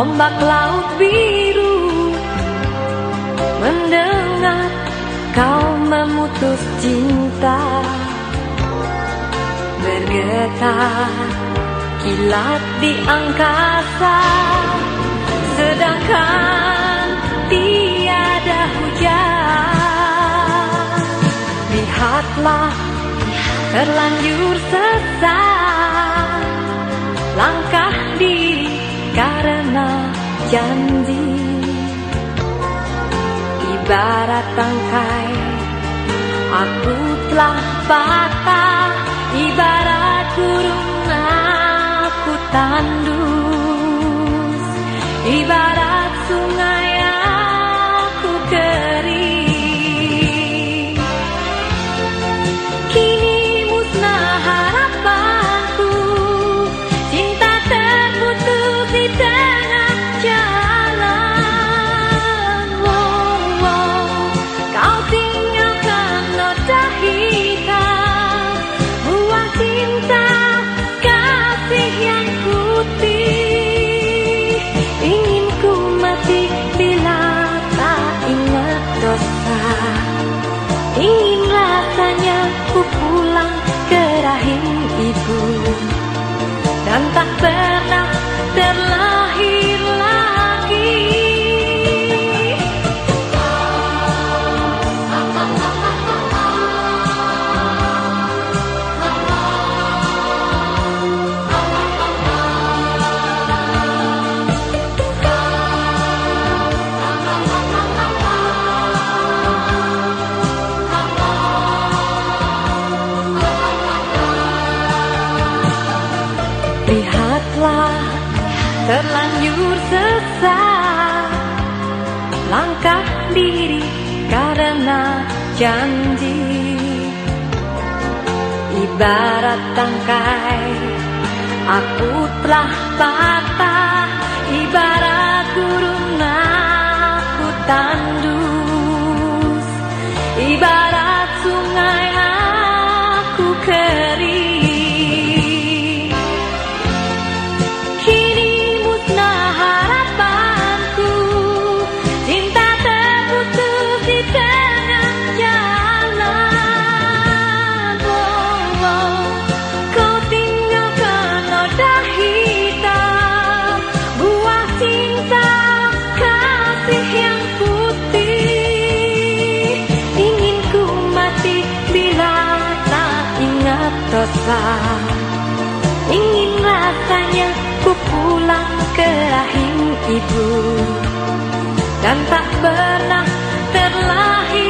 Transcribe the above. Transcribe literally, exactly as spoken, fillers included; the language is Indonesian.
ombak laut biru, mendengar kau memutus cinta, bergetar kilat di angkasa, sedangkan tiada hujan. Lihatlah terlanjur sesat langkah diri karena janji, ibarat tangkai aku telah patah, ibarat burung aku tandus, ibarat sungai aku kering. Kini musnah harapanku, cinta terputus di tengah jalan. Wow, wow. Kau tinggalkan noda hitam, buang cinta kasih yang putih. Ingin ku mati bila tak ingat dosa, ingin rasanya ku pulang ke rahim ibu dan tak pernah terlahir lagi. Lihatlah terlanjur sesat langkah diri karena janji, ibarat tangkai aku telah patah, ibarat burung aku tandus, ibarat sungai aku kering. Dosa, ingin rasanya ku pulang ke rahim ibu dan tak pernah terlahir